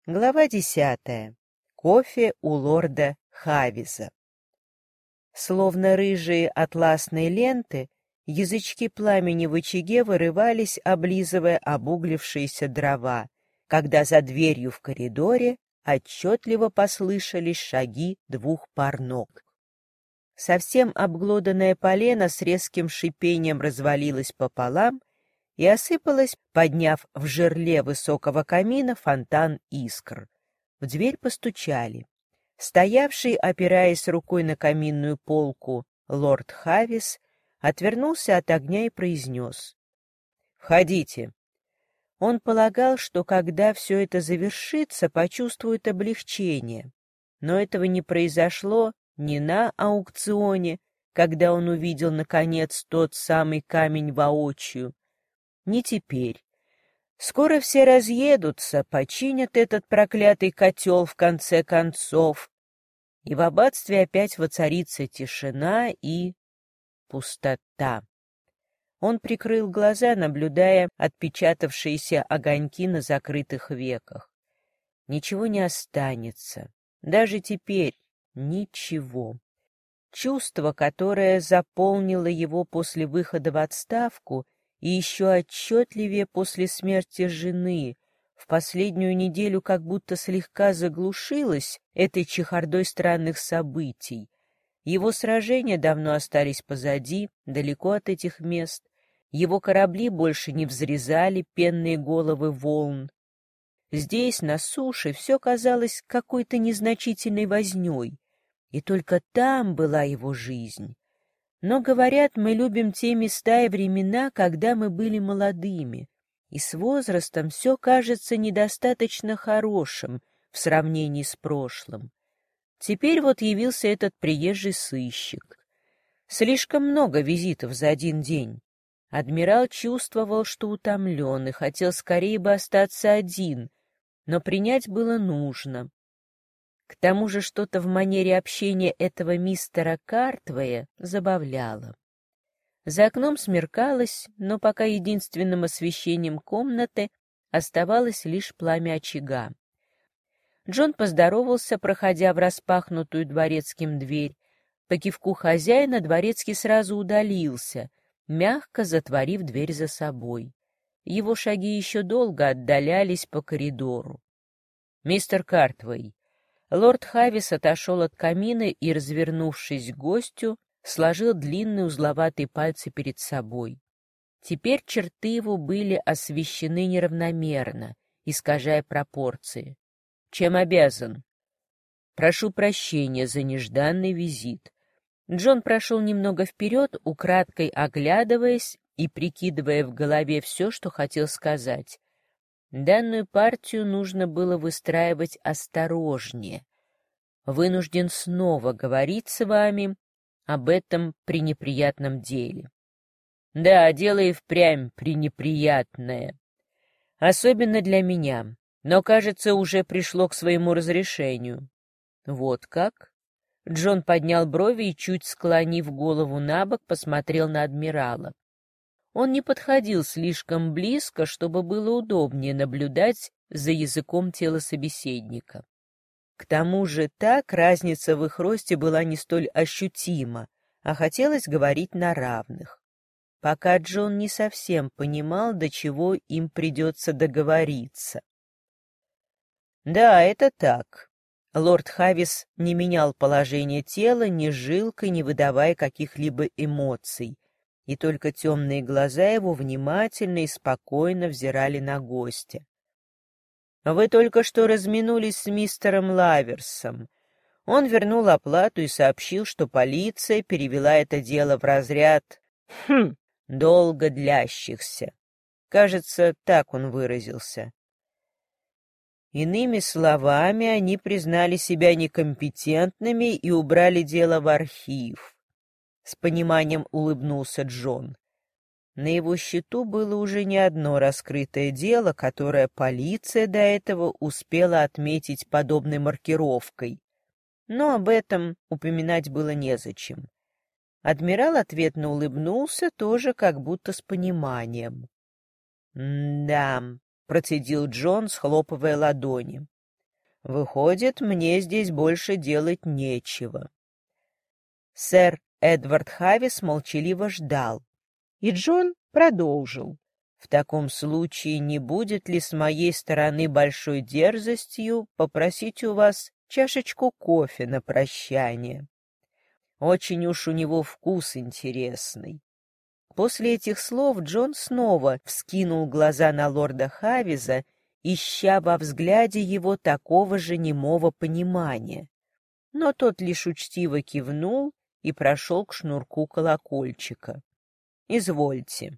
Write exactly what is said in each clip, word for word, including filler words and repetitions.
Глава десятая. Кофе у лорда Хавиза. Словно рыжие атласные ленты, язычки пламени в очаге вырывались, облизывая обуглившиеся дрова, когда за дверью в коридоре отчетливо послышались шаги двух пар ног. Совсем обглоданное полено с резким шипением развалилось пополам и осыпалось, подняв в жерле высокого камина фонтан искр. В дверь постучали. Стоявший, опираясь рукой на каминную полку, лорд Хавис отвернулся от огня и произнес: «Входите». Он полагал, что когда все это завершится, почувствует облегчение. Но этого не произошло ни на аукционе, когда он увидел, наконец, тот самый камень воочию, ни теперь. Скоро все разъедутся, починят этот проклятый котел в конце концов, и в аббатстве опять воцарится тишина и пустота. Он прикрыл глаза, наблюдая отпечатавшиеся огоньки на закрытых веках. Ничего не останется, даже теперь ничего. Чувство, которое заполнило его после выхода в отставку и еще отчетливее после смерти жены, в последнюю неделю как будто слегка заглушилось этой чехардой странных событий. Его сражения давно остались позади, далеко от этих мест. Его корабли больше не взрезали пенные головы волн. Здесь, на суше, все казалось какой-то незначительной вознёй, и только там была его жизнь. Но, говорят, мы любим те места и времена, когда мы были молодыми, и с возрастом все кажется недостаточно хорошим в сравнении с прошлым. Теперь вот явился этот приезжий сыщик. Слишком много визитов за один день. Адмирал чувствовал, что утомлен, и хотел скорее бы остаться один, но принять было нужно. К тому же что-то в манере общения этого мистера Картвея забавляло. За окном смеркалось, но пока единственным освещением комнаты оставалось лишь пламя очага. Джон поздоровался, проходя в распахнутую дворецким дверь. По кивку хозяина дворецкий сразу удалился, мягко затворив дверь за собой. Его шаги еще долго отдалялись по коридору. «Мистер Картвей». Лорд Хавис отошел от камина и, развернувшись к гостю, сложил длинные узловатые пальцы перед собой. Теперь черты его были освещены неравномерно, искажая пропорции. «Чем обязан?» «Прошу прощения за нежданный визит». Джон прошел немного вперед, украдкой оглядываясь и прикидывая в голове все, что хотел сказать. Данную партию нужно было выстраивать осторожнее. Вынужден снова говорить с вами об этом пренеприятном деле. Да, дело и впрямь пренеприятное. Особенно для меня, но, кажется, уже пришло к своему разрешению. Вот как? Джон поднял брови и, чуть склонив голову набок, посмотрел на адмирала. Он не подходил слишком близко, чтобы было удобнее наблюдать за языком тела собеседника. К тому же так разница в их росте была не столь ощутима, а хотелось говорить на равных. Пока Джон не совсем понимал, до чего им придется договориться. Да, это так. Лорд Хавис не менял положение тела ни жилкой, не выдавая каких-либо эмоций, и только темные глаза его внимательно и спокойно взирали на гостя. «Вы только что разминулись с мистером Лаверсом. Он вернул оплату и сообщил, что полиция перевела это дело в разряд «хм, долго длящихся». Кажется, так он выразился. Иными словами, они признали себя некомпетентными и убрали дело в архив. С пониманием улыбнулся Джон. На его счету было уже не одно раскрытое дело, которое полиция до этого успела отметить подобной маркировкой. Но об этом упоминать было незачем. Адмирал ответно улыбнулся, тоже как будто с пониманием. «Да», — процедил Джон, схлопывая ладони. Выходит, мне здесь больше делать нечего. Сэр Эдвард Хавис молчаливо ждал, и Джон продолжил. В таком случае не будет ли с моей стороны большой дерзостью попросить у вас чашечку кофе на прощание? Очень уж у него вкус интересный. После этих слов Джон снова вскинул глаза на лорда Хавиза, ища во взгляде его такого же немого понимания. Но тот лишь учтиво кивнул и прошел к шнурку колокольчика. «Извольте».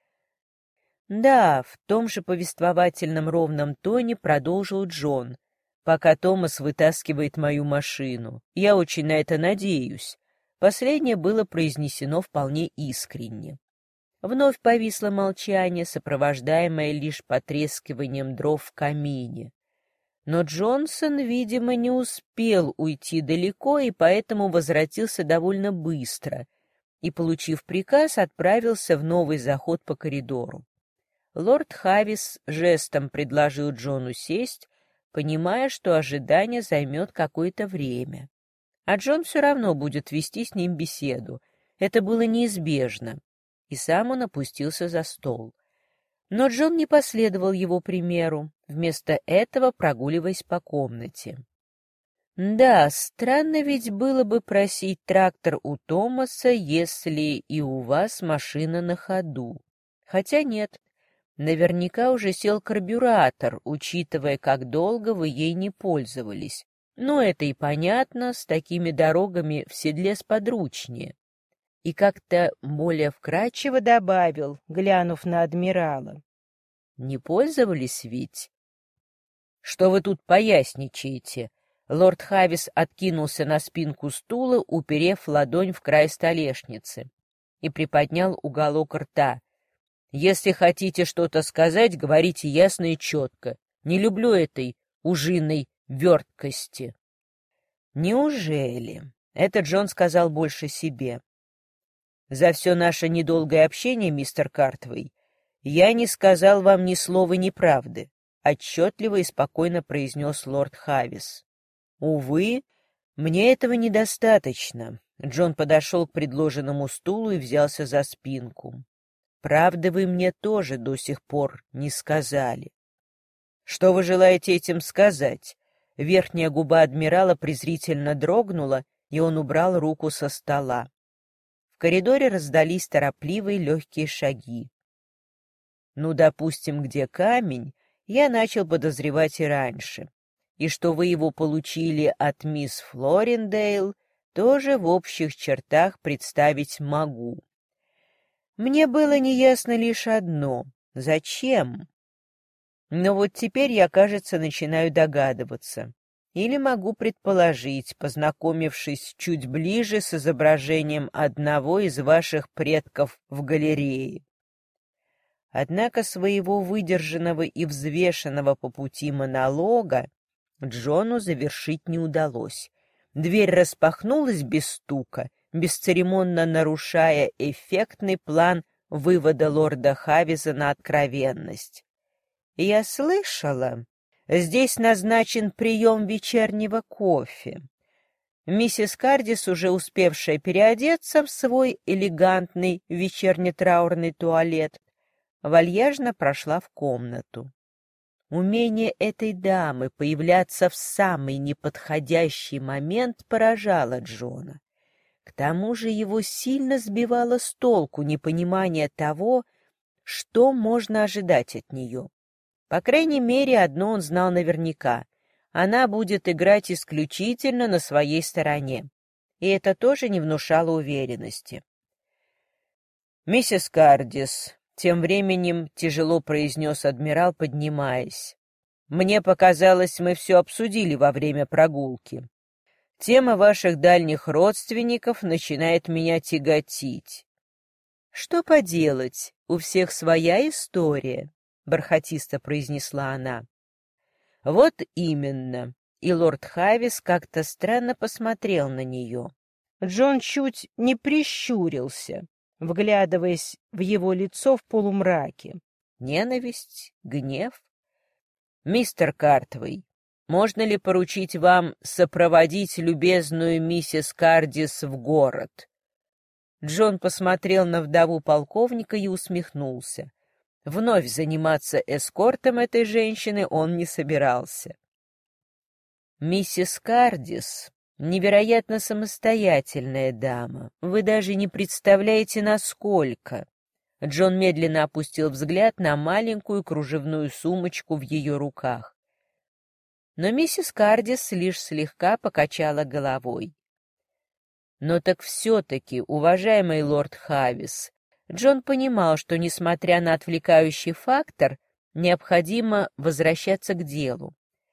Да, в том же повествовательном ровном тоне продолжил Джон, пока Томас вытаскивает мою машину. Я очень на это надеюсь. Последнее было произнесено вполне искренне. Вновь повисло молчание, сопровождаемое лишь потрескиванием дров в камине. Но Джонсон, видимо, не успел уйти далеко и поэтому возвратился довольно быстро и, получив приказ, отправился в новый заход по коридору. Лорд Хавис жестом предложил Джону сесть, понимая, что ожидание займет какое-то время. А Джон все равно будет вести с ним беседу. Это было неизбежно. И сам он опустился за стол. Но Джон не последовал его примеру, вместо этого прогуливаясь по комнате. Да, странно ведь было бы просить трактор у Томаса, если и у вас машина на ходу. Хотя нет. Наверняка уже сел карбюратор, учитывая, как долго вы ей не пользовались. Но это и понятно, с такими дорогами в седле сподручнее. И как-то более вкратчиво добавил, глянув на адмирала. Не пользовались ведь? Что вы тут поясничаете? Лорд Хавис откинулся на спинку стула, уперев ладонь в край столешницы, и приподнял уголок рта. Если хотите что-то сказать, говорите ясно и четко. Не люблю этой ужиной верткости. Неужели? Это Джон сказал больше себе. За все наше недолгое общение, мистер Картвей, я не сказал вам ни слова неправды, отчетливо и спокойно произнес лорд Хавис. Увы, мне этого недостаточно. Джон подошел к предложенному стулу и взялся за спинку. Правды вы мне тоже до сих пор не сказали. Что вы желаете этим сказать? Верхняя губа адмирала презрительно дрогнула, и он убрал руку со стола. В коридоре раздались торопливые легкие шаги. Ну, допустим, где камень, я начал подозревать и раньше. И что вы его получили от мисс Флориндейл, тоже в общих чертах представить могу. Мне было неясно лишь одно — зачем? Но вот теперь я, кажется, начинаю догадываться. Или могу предположить, познакомившись чуть ближе с изображением одного из ваших предков в галерее. Однако своего выдержанного и взвешенного по пути монолога Джону завершить не удалось. Дверь распахнулась без стука, бесцеремонно нарушая эффектный план вывода лорда Хавиза на откровенность. «Я слышала, здесь назначен прием вечернего кофе». Миссис Кардис, уже успевшая переодеться в свой элегантный вечерне-траурный туалет, вальяжно прошла в комнату. Умение этой дамы появляться в самый неподходящий момент поражало Джона. К тому же его сильно сбивало с толку непонимание того, что можно ожидать от нее. По крайней мере, одно он знал наверняка — она будет играть исключительно на своей стороне. И это тоже не внушало уверенности. «Миссис Кардис», — тем временем тяжело произнес адмирал, поднимаясь, — «мне показалось, мы все обсудили во время прогулки. Тема ваших дальних родственников начинает меня тяготить». «Что поделать, у всех своя история», — бархатисто произнесла она. «Вот именно», — и лорд Хавис как-то странно посмотрел на нее. Джон чуть не прищурился, вглядываясь в его лицо в полумраке. Ненависть, гнев. «Мистер Картвей, можно ли поручить вам сопроводить любезную миссис Кардис в город?» Джон посмотрел на вдову полковника и усмехнулся. Вновь заниматься эскортом этой женщины он не собирался. «Миссис Кардис — невероятно самостоятельная дама. Вы даже не представляете, насколько...» Джон медленно опустил взгляд на маленькую кружевную сумочку в ее руках. Но миссис Кардис лишь слегка покачала головой. Но так все-таки, уважаемый лорд Хавис, Джон понимал, что, несмотря на отвлекающий фактор, необходимо возвращаться к делу.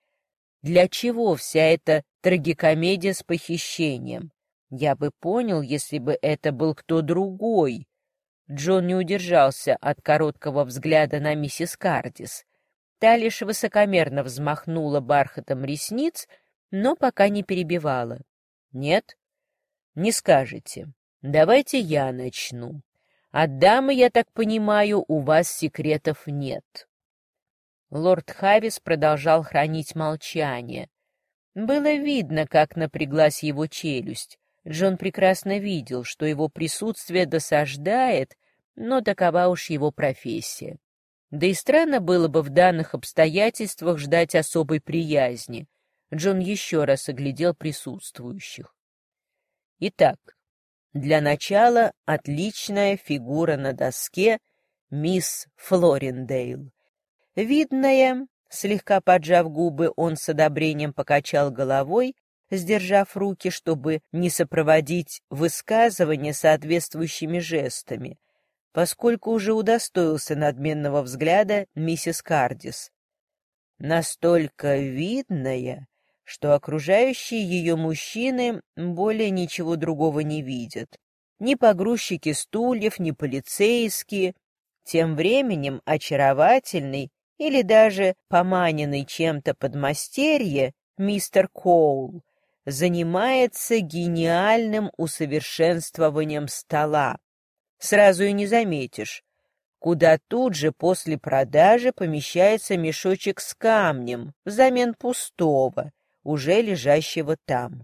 Для чего вся эта трагикомедия с похищением? Я бы понял, если бы это был кто другой. Джон не удержался от короткого взгляда на миссис Кардис. Та лишь высокомерно взмахнула бархатом ресниц, но пока не перебивала. «Нет? Не скажете. Давайте я начну. От дамы, я так понимаю, у вас секретов нет». Лорд Хавис продолжал хранить молчание. Было видно, как напряглась его челюсть. Джон прекрасно видел, что его присутствие досаждает, но такова уж его профессия. Да и странно было бы в данных обстоятельствах ждать особой приязни. Джон еще раз оглядел присутствующих. Итак, для начала отличная фигура на доске мисс Флориндейл. Видная, слегка поджав губы, он с одобрением покачал головой, сдержав руки, чтобы не сопроводить высказывание соответствующими жестами, поскольку уже удостоился надменного взгляда миссис Кардис. Настолько видная, что окружающие ее мужчины более ничего другого не видят. Ни погрузчики стульев, ни полицейские. Тем временем очаровательный или даже поманенный чем-то подмастерье мистер Коул занимается гениальным усовершенствованием стола. Сразу и не заметишь, куда тут же после продажи помещается мешочек с камнем взамен пустого, уже лежащего там.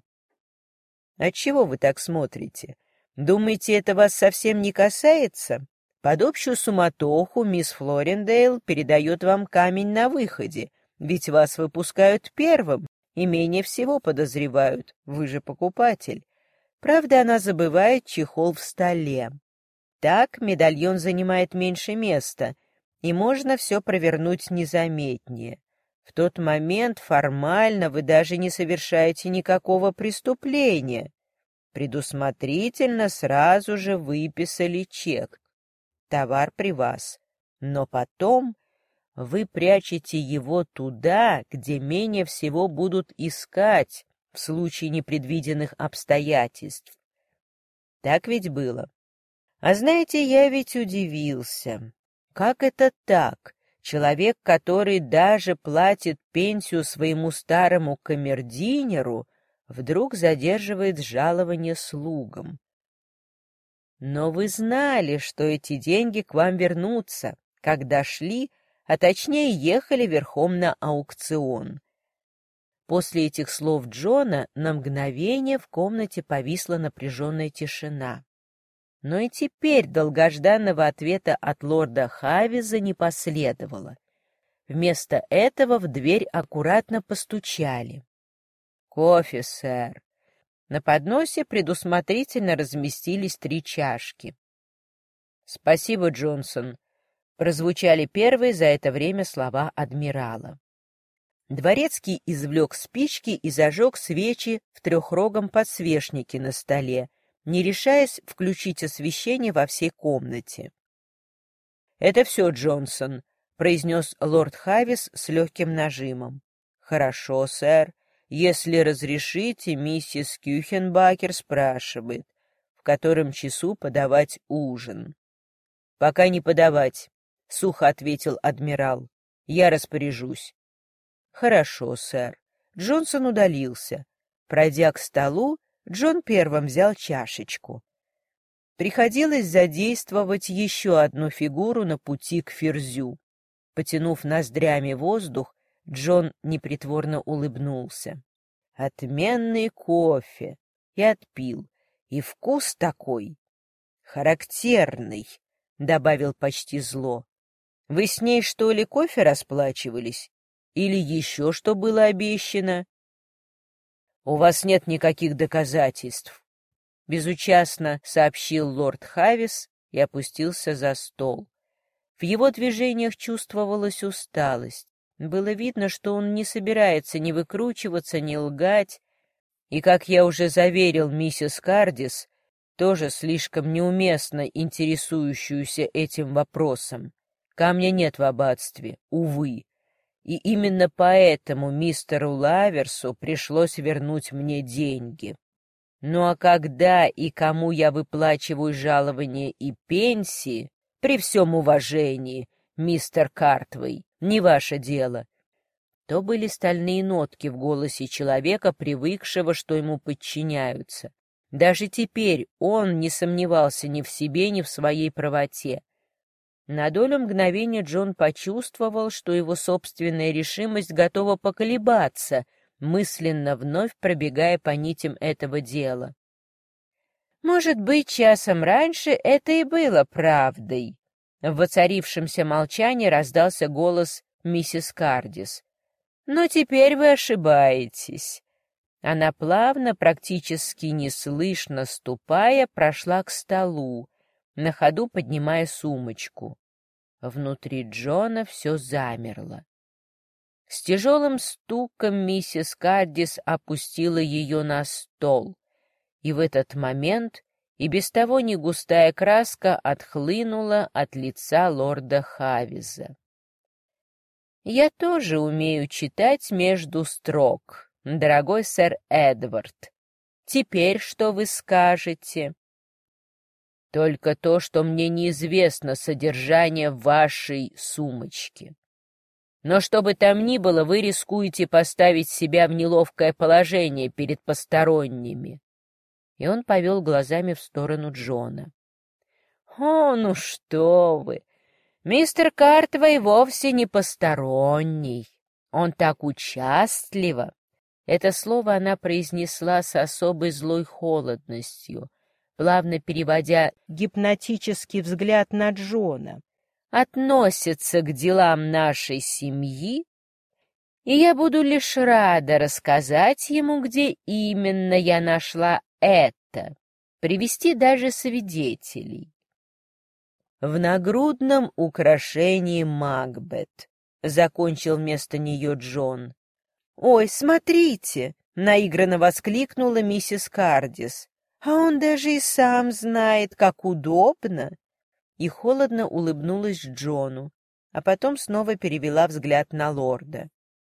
Отчего вы так смотрите? Думаете, это вас совсем не касается? Под общую суматоху мисс Флориндейл передает вам камень на выходе, ведь вас выпускают первым и менее всего подозревают, вы же покупатель. Правда, она забывает чехол в столе. Так медальон занимает меньше места, и можно все провернуть незаметнее. В тот момент формально вы даже не совершаете никакого преступления. Предусмотрительно сразу же выписали чек. Товар при вас. Но потом вы прячете его туда, где менее всего будут искать в случае непредвиденных обстоятельств. Так ведь было? А знаете, я ведь удивился. Как это так? Человек, который даже платит пенсию своему старому камердинеру, вдруг задерживает жалование слугам. Но вы знали, что эти деньги к вам вернутся, когда шли, а точнее ехали верхом на аукцион. После этих слов Джона на мгновение в комнате повисла напряженная тишина. Но и теперь долгожданного ответа от лорда Хавиза не последовало. Вместо этого в дверь аккуратно постучали. «Кофе, сэр». На подносе предусмотрительно разместились три чашки. «Спасибо, Джонсон», — прозвучали первые за это время слова адмирала. Дворецкий извлек спички и зажег свечи в трехрогом подсвечнике на столе, не решаясь включить освещение во всей комнате. «Это все, Джонсон», — произнес лорд Хавис с легким нажимом. «Хорошо, сэр. Если разрешите, миссис Кюхенбакер спрашивает, в котором часу подавать ужин». «Пока не подавать», — сухо ответил адмирал. «Я распоряжусь». «Хорошо, сэр». Джонсон удалился. Пройдя к столу, Джон первым взял чашечку. Приходилось задействовать еще одну фигуру на пути к Ферзю. Потянув ноздрями воздух, Джон непритворно улыбнулся. «Отменный кофе!» И отпил. «И вкус такой! Характерный!» — добавил почти зло. «Вы с ней, что ли, кофе расплачивались? Или еще что было обещано?» «У вас нет никаких доказательств», — безучастно сообщил лорд Хавис и опустился за стол. В его движениях чувствовалась усталость. Было видно, что он не собирается ни выкручиваться, ни лгать, и, как я уже заверил миссис Кардис, тоже слишком неуместно интересующуюся этим вопросом. Камня нет в аббатстве, увы. И именно поэтому мистеру Лаверсу пришлось вернуть мне деньги. Ну а когда и кому я выплачиваю жалования и пенсии, при всем уважении, мистер Картвей, не ваше дело. То были стальные нотки в голосе человека, привыкшего, что ему подчиняются. Даже теперь он не сомневался ни в себе, ни в своей правоте. На долю мгновения Джон почувствовал, что его собственная решимость готова поколебаться, мысленно вновь пробегая по нитям этого дела. Может быть, часом раньше это и было правдой. В воцарившемся молчании раздался голос миссис Кардис. «Но теперь вы ошибаетесь». Она плавно, практически неслышно ступая, прошла к столу, на ходу поднимая сумочку. Внутри Джона все замерло. С тяжелым стуком миссис Кардис опустила ее на стол, и в этот момент и без того негустая краска отхлынула от лица лорда Хавиза. «Я тоже умею читать между строк, дорогой сэр Эдвард. Теперь что вы скажете?» «Только то, что мне неизвестно содержание вашей сумочки. Но что бы там ни было, вы рискуете поставить себя в неловкое положение перед посторонними». И он повел глазами в сторону Джона. «О, ну что вы! Мистер Картвей вовсе не посторонний. Он так участливо». Это слово она произнесла с особой злой холодностью, плавно переводя гипнотический взгляд на Джона. «Относится к делам нашей семьи, и я буду лишь рада рассказать ему, где именно я нашла это, привести даже свидетелей». «В нагрудном украшении Макбет», — закончил вместо нее Джон. «Ой, смотрите!» — наигранно воскликнула миссис Кардис. «А он даже и сам знает, как удобно!» И холодно улыбнулась Джону, а потом снова перевела взгляд на лорда.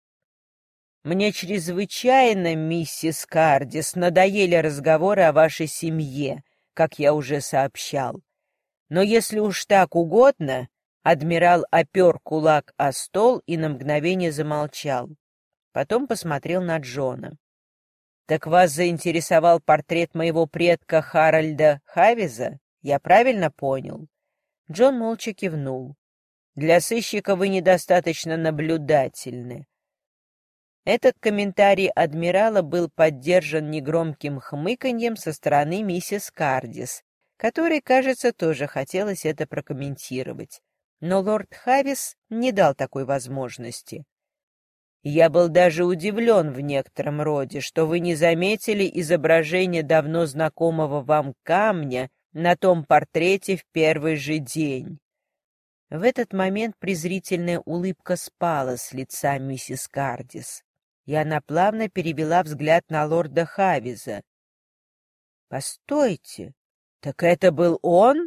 «Мне чрезвычайно, миссис Кардис, надоели разговоры о вашей семье, как я уже сообщал. Но если уж так угодно...» Адмирал опер кулак о стол и на мгновение замолчал. Потом посмотрел на Джона. «Так вас заинтересовал портрет моего предка Харальда Хавиза? Я правильно понял?» Джон молча кивнул. «Для сыщика вы недостаточно наблюдательны». Этот комментарий адмирала был поддержан негромким хмыканьем со стороны миссис Кардис, которой, кажется, тоже хотелось это прокомментировать. Но лорд Хавис не дал такой возможности. «Я был даже удивлен в некотором роде, что вы не заметили изображение давно знакомого вам камня на том портрете в первый же день». В этот момент презрительная улыбка спала с лица миссис Кардис, и она плавно перевела взгляд на лорда Хавиза. «Постойте, так это был он?»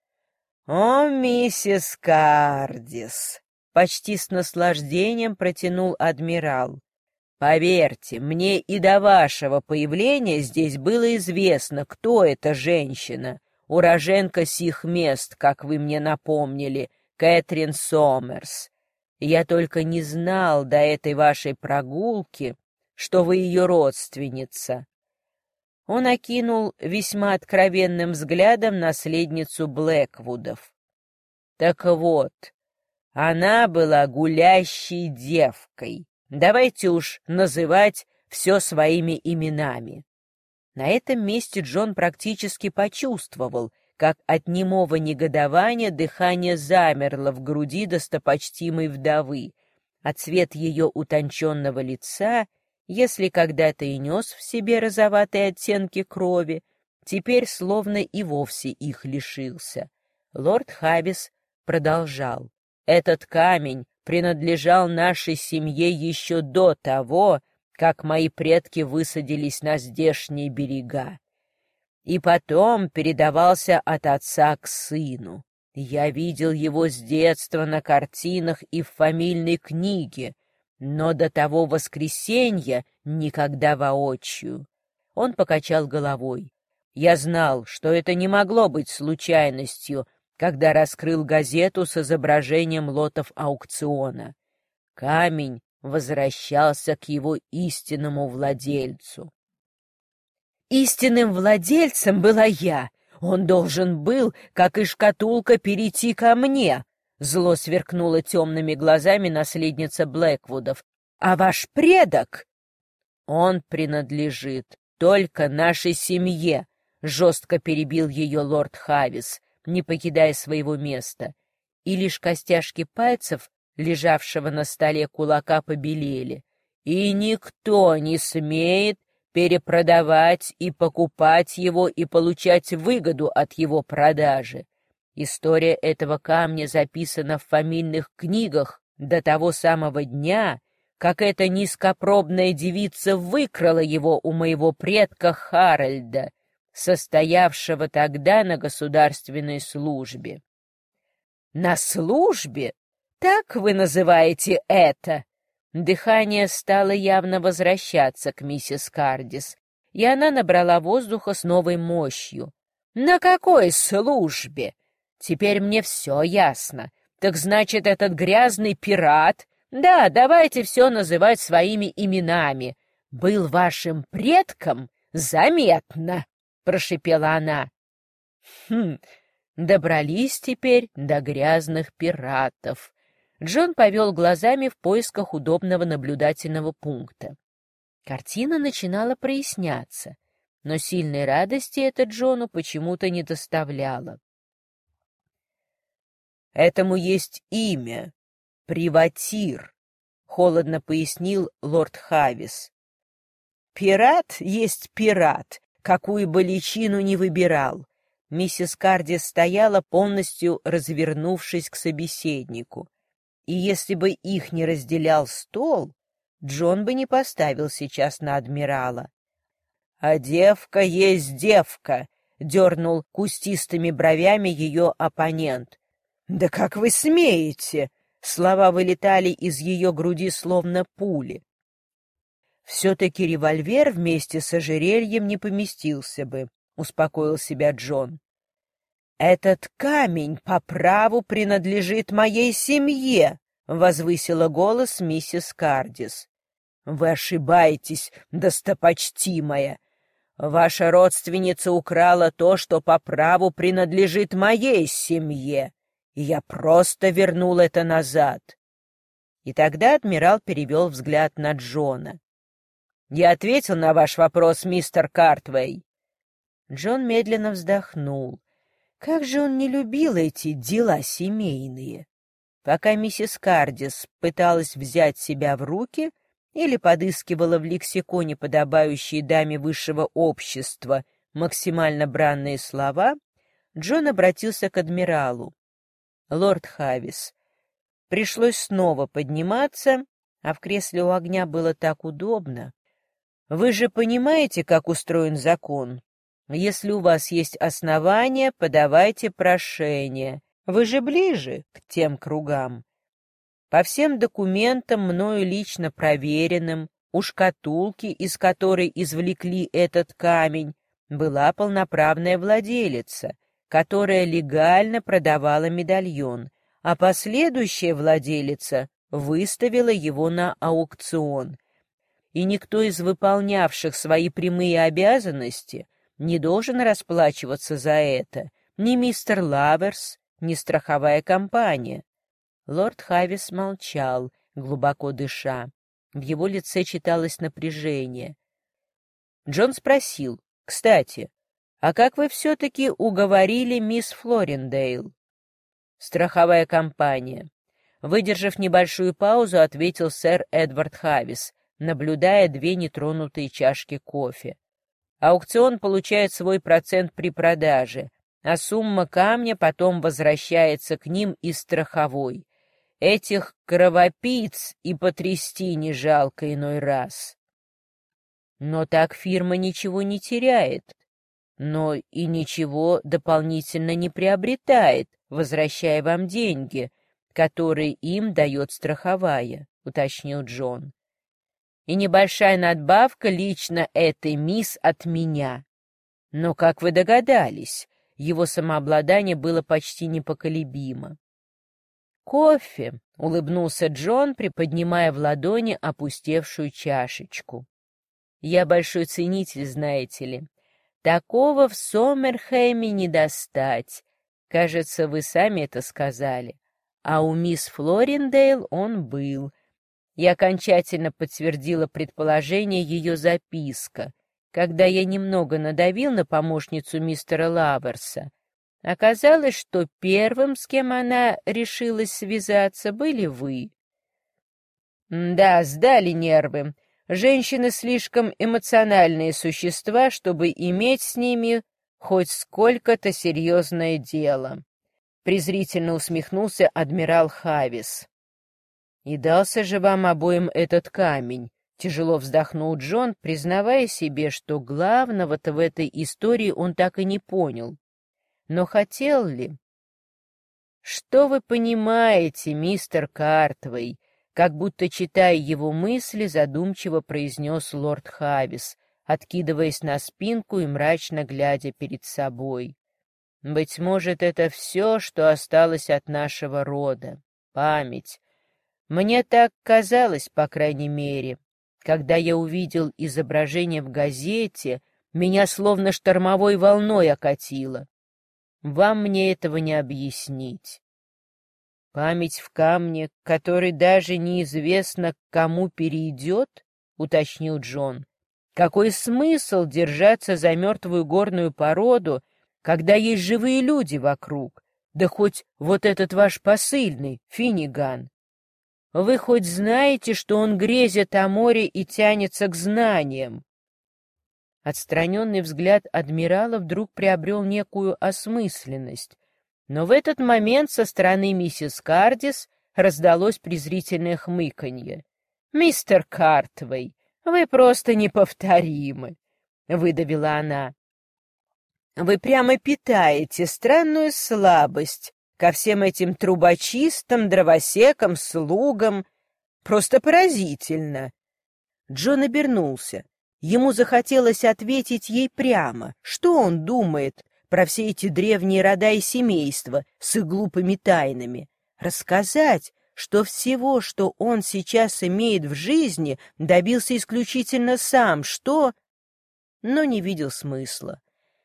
«О, миссис Кардис!» — почти с наслаждением протянул адмирал. «Поверьте, мне и до вашего появления здесь было известно, кто эта женщина, уроженка сих мест, как вы мне напомнили, Кэтрин Сомерс. Я только не знал до этой вашей прогулки, что вы ее родственница». Он окинул весьма откровенным взглядом наследницу Блэквудов. «Так вот, она была гулящей девкой, Давайте уж называть все своими именами». На этом месте Джон практически почувствовал, как от немого негодования дыхание замерло в груди достопочтимой вдовы, а цвет ее утонченного лица, если когда-то и нес в себе розоватые оттенки крови, теперь словно и вовсе их лишился. Лорд Хавис продолжал. «Этот камень принадлежал нашей семье еще до того, как мои предки высадились на здешние берега. И потом передавался от отца к сыну. Я видел его с детства на картинах и в фамильной книге, но до того воскресенья никогда воочию». Он покачал головой. «Я знал, что это не могло быть случайностью, когда раскрыл газету с изображением лотов аукциона. Камень возвращался к его истинному владельцу. Истинным владельцем была я. Он должен был, как и шкатулка, перейти ко мне. Зло сверкнуло темными глазами наследница Блэквудов. А ваш предок? Он принадлежит только нашей семье, жестко перебил ее лорд Хавис, не покидая своего места. И лишь костяшки пальцев, лежавшего на столе кулака, побелели. И никто не смеет перепродавать и покупать его и получать выгоду от его продажи. История этого камня записана в фамильных книгах до того самого дня, как эта низкопробная девица выкрала его у моего предка Харальда, состоявшего тогда на государственной службе. «На службе? Так вы называете это?» Дыхание стало явно возвращаться к миссис Кардис, и она набрала воздуха с новой мощью. «На какой службе? Теперь мне все ясно. Так значит, этот грязный пират, да, давайте все называть своими именами, был вашим предком? Заметно!» — прошипела она. «Хм, добрались теперь до грязных пиратов». Джон повел глазами в поисках удобного наблюдательного пункта. Картина начинала проясняться, но сильной радости это Джону почему-то не доставляло. «Этому есть имя — приватир», — холодно пояснил лорд Хавис. «Пират есть пират, какую бы личину ни выбирал». Миссис Кардис стояла, полностью развернувшись к собеседнику. И если бы их не разделял стол, Джон бы не поставил сейчас на адмирала. «А девка есть девка», — дернул кустистыми бровями ее оппонент. «Да как вы смеете?» — слова вылетали из ее груди словно пули. «Все-таки револьвер вместе с ожерельем не поместился бы», — успокоил себя Джон. «Этот камень по праву принадлежит моей семье», — возвысила голос миссис Кардис. «Вы ошибаетесь, достопочтимая. Ваша родственница украла то, что по праву принадлежит моей семье, и я просто вернул это назад». И тогда адмирал перевел взгляд на Джона. «Я ответил на ваш вопрос, мистер Картвей». Джон медленно вздохнул. Как же он не любил эти дела семейные! Пока миссис Кардис пыталась взять себя в руки или подыскивала в лексиконе подобающие даме высшего общества максимально бранные слова, Джон обратился к адмиралу. «Лорд Хавис, пришлось снова подниматься, а в кресле у огня было так удобно. Вы же понимаете, как устроен закон? Если у вас есть основания, подавайте прошение. Вы же ближе к тем кругам. По всем документам, мною лично проверенным, у шкатулки, из которой извлекли этот камень, была полноправная владелица, которая легально продавала медальон, а последующая владелица выставила его на аукцион. И никто из выполнявших свои прямые обязанности не должен расплачиваться за это, ни мистер Лаверс, ни страховая компания. Лорд Хавис молчал, глубоко дыша. В его лице читалось напряжение. Джон спросил: «Кстати, а как вы все-таки уговорили мисс Флориндейл?» «Страховая компания». Выдержав небольшую паузу, ответил сэр Эдвард Хавис, наблюдая две нетронутые чашки кофе. «Аукцион получает свой процент при продаже, а сумма камня потом возвращается к ним из страховой. Этих кровопийц и потрясти не жалко иной раз». «Но так фирма ничего не теряет, но и ничего дополнительно не приобретает, возвращая вам деньги, которые им дает страховая», — уточнил Джон. «И небольшая надбавка лично этой мисс от меня». Но, как вы догадались, его самообладание было почти непоколебимо. «Кофе», — улыбнулся Джон, приподнимая в ладони опустевшую чашечку. «Я большой ценитель, знаете ли. Такого в Сомерхейме не достать. Кажется, вы сами это сказали. А у мисс Флориндейл он был. И окончательно подтвердила предположение ее записка, когда я немного надавил на помощницу мистера Лаверса. Оказалось, что первым, с кем она решилась связаться, были вы». «Да, сдали нервы. Женщины слишком эмоциональные существа, чтобы иметь с ними хоть сколько-то серьезное дело», — презрительно усмехнулся адмирал Хавис. «И дался же вам обоим этот камень», — тяжело вздохнул Джон, признавая себе, что главного-то в этой истории он так и не понял. Но хотел ли? «Что вы понимаете, мистер Картвей?» Как будто, читая его мысли, задумчиво произнес лорд Хавис, откидываясь на спинку и мрачно глядя перед собой. «Быть может, это все, что осталось от нашего рода. Память. Мне так казалось, по крайней мере. Когда я увидел изображение в газете, меня словно штормовой волной окатило. Вам мне этого не объяснить». «Память в камне, который даже неизвестно, к кому перейдет?» — уточнил Джон. «Какой смысл держаться за мертвую горную породу, когда есть живые люди вокруг? Да хоть вот этот ваш посыльный, Финниган. Вы хоть знаете, что он грезит о море и тянется к знаниям?» Отстраненный взгляд адмирала вдруг приобрел некую осмысленность. Но в этот момент со стороны миссис Кардис раздалось презрительное хмыканье. «Мистер Картвей, вы просто неповторимы», — выдавила она. «Вы прямо питаете странную слабость ко всем этим трубочистам, дровосекам, слугам. Просто поразительно». Джон обернулся. Ему захотелось ответить ей прямо, что он думает про все эти древние рода и семейства с их глупыми тайнами, рассказать, что всего, что он сейчас имеет в жизни, добился исключительно сам, что... но не видел смысла.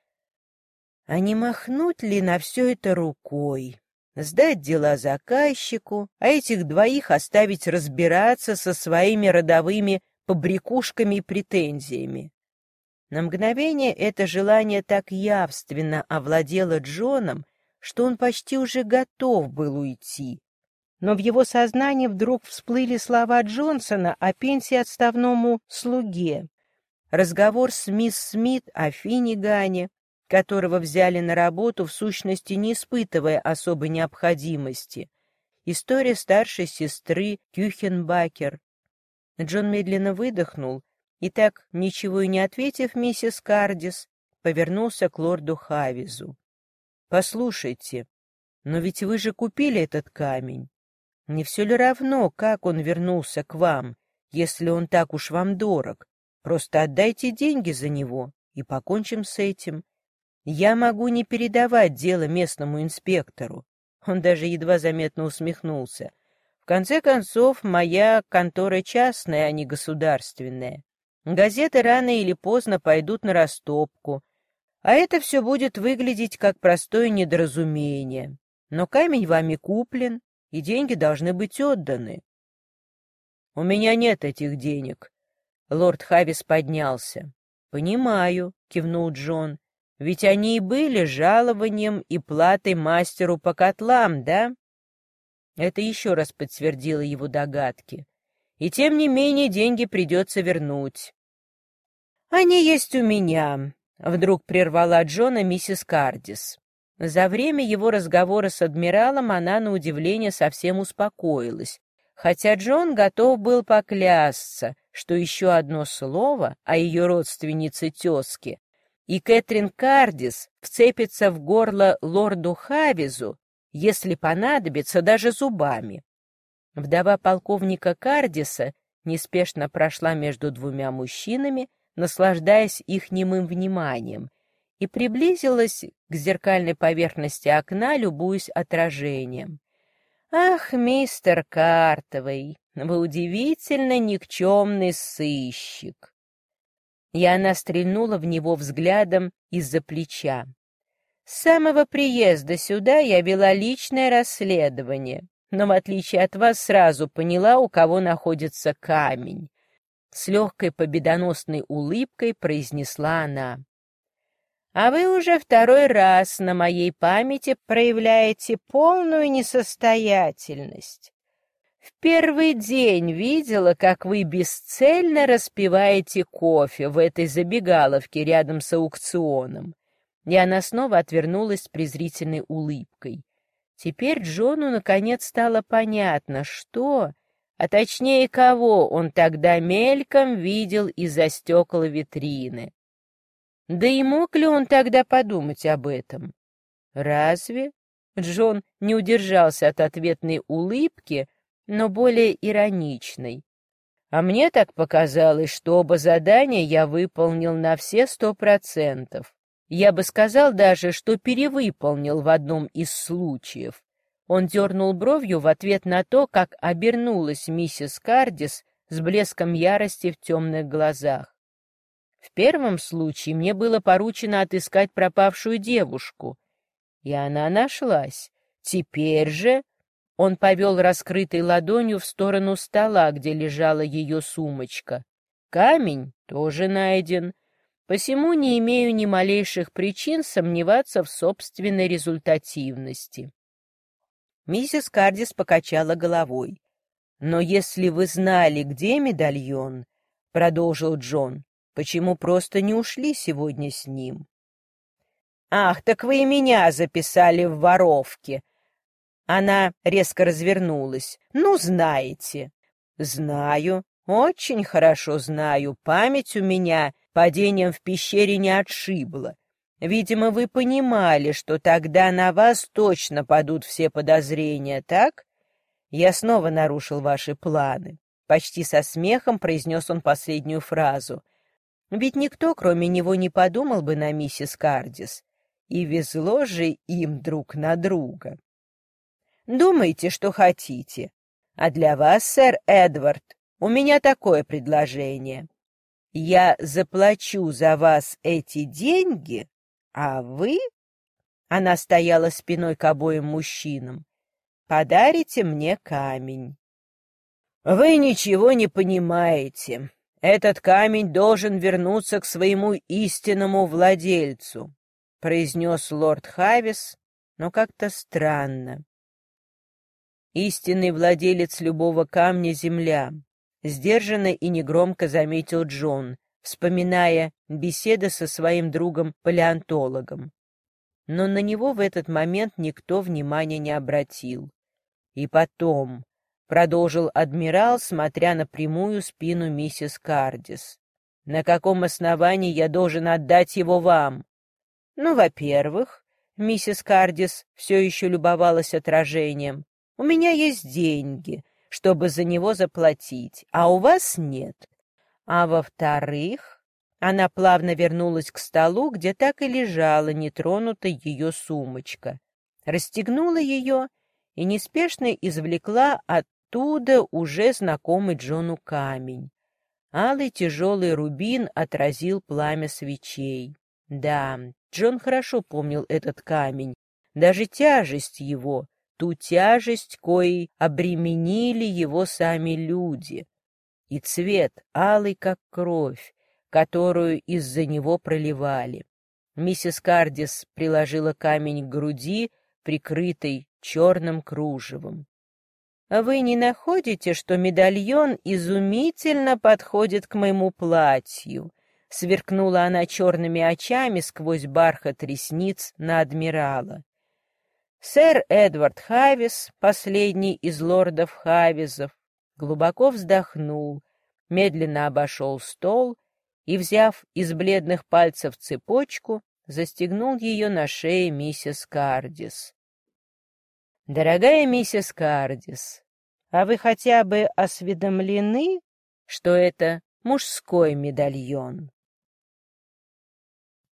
А не махнуть ли на все это рукой, сдать дела заказчику, а этих двоих оставить разбираться со своими родовыми побрякушками и претензиями? На мгновение это желание так явственно овладело Джоном, что он почти уже готов был уйти. Но в его сознании вдруг всплыли слова Джонсона о пенсии отставному слуге, разговор с мисс Смит о Финнигане, которого взяли на работу, в сущности не испытывая особой необходимости, история старшей сестры Кюхенбакер. Джон медленно выдохнул, и так, ничего и не ответив миссис Кардис, повернулся к лорду Хавизу. «Послушайте, но ведь вы же купили этот камень. Не все ли равно, как он вернулся к вам, если он так уж вам дорог? Просто отдайте деньги за него и покончим с этим. Я могу не передавать дело местному инспектору». Он даже едва заметно усмехнулся. «В конце концов, моя контора частная, а не государственная. Газеты рано или поздно пойдут на растопку, а это все будет выглядеть как простое недоразумение. Но камень вами куплен, и деньги должны быть отданы». «У меня нет этих денег». Лорд Хавис поднялся. «Понимаю», — кивнул Джон. «Ведь они и были жалованием и платой мастеру по котлам, да?» Это еще раз подтвердило его догадки. «И тем не менее деньги придется вернуть». «Они есть у меня», — вдруг прервала Джона миссис Кардис. За время его разговора с адмиралом она, на удивление, совсем успокоилась, хотя Джон готов был поклясться, что еще одно слово о ее родственнице-тезке, и Кэтрин Кардис вцепится в горло лорду Хавизу, если понадобится, даже зубами. Вдова полковника Кардиса неспешно прошла между двумя мужчинами, наслаждаясь их немым вниманием, и приблизилась к зеркальной поверхности окна, любуясь отражением. «Ах, мистер Картовый, вы удивительно никчемный сыщик!» И она стрельнула в него взглядом из-за плеча. «С самого приезда сюда я вела личное расследование, но, в отличие от вас, сразу поняла, у кого находится камень». С легкой победоносной улыбкой произнесла она. «А вы уже второй раз на моей памяти проявляете полную несостоятельность. В первый день видела, как вы бесцельно распиваете кофе в этой забегаловке рядом с аукционом». И она снова отвернулась с презрительной улыбкой. Теперь Джону наконец стало понятно, что, а точнее кого, он тогда мельком видел из-за стекла витрины. Да и мог ли он тогда подумать об этом? Разве? Джон не удержался от ответной улыбки, но более ироничной. А мне так показалось, что оба задания я выполнил на все сто процентов. Я бы сказал даже, что перевыполнил в одном из случаев. Он дернул бровью в ответ на то, как обернулась миссис Кардис с блеском ярости в темных глазах. В первом случае мне было поручено отыскать пропавшую девушку, и она нашлась. Теперь же он повел раскрытой ладонью в сторону стола, где лежала ее сумочка. Камень тоже найден, посему не имею ни малейших причин сомневаться в собственной результативности. Миссис Кардис покачала головой. «Но если вы знали, где медальон, — продолжил Джон, — почему просто не ушли сегодня с ним?» «Ах, так вы и меня записали в воровке!» Она резко развернулась. «Ну, знаете». «Знаю, очень хорошо знаю. Память у меня падением в пещере не отшибла. Видимо, вы понимали, что тогда на вас точно падут все подозрения, так? Я снова нарушил ваши планы». Почти со смехом произнес он последнюю фразу. Ведь никто, кроме него, не подумал бы на миссис Кардис. И везло же им друг на друга. Думайте, что хотите. А для вас, сэр Эдвард, у меня такое предложение. Я заплачу за вас эти деньги, а вы...» Она стояла спиной к обоим мужчинам. «Подарите мне камень». «Вы ничего не понимаете. Этот камень должен вернуться к своему истинному владельцу», произнес лорд Хавис, но как-то странно. «Истинный владелец любого камня — земля», — сдержанно и негромко заметил Джон, вспоминая беседы со своим другом-палеонтологом. Но на него в этот момент никто внимания не обратил. «И потом», — продолжил адмирал, смотря на прямую спину миссис Кардис, — «на каком основании я должен отдать его вам?» «Ну, во-первых», — миссис Кардис все еще любовалась отражением, — «у меня есть деньги, чтобы за него заплатить, а у вас нет. А во-вторых...» Она плавно вернулась к столу, где так и лежала нетронутая ее сумочка, расстегнула ее и неспешно извлекла оттуда уже знакомый Джону камень. Алый тяжелый рубин отразил пламя свечей. Да, Джон хорошо помнил этот камень, даже тяжесть его, ту тяжесть, коей обременили его сами люди. и цвет алый, как кровь, которую из-за него проливали. Миссис Кардис приложила камень к груди, прикрытой черным кружевом. «Вы не находите, что медальон изумительно подходит к моему платью?» — сверкнула она черными очами сквозь бархат ресниц на адмирала. Сэр Эдвард Хавис, последний из лордов Хависов, глубоко вздохнул, медленно обошел стол и, взяв из бледных пальцев цепочку, застегнул ее на шее миссис Кардис. «Дорогая миссис Кардис, а вы хотя бы осведомлены, что это мужской медальон?»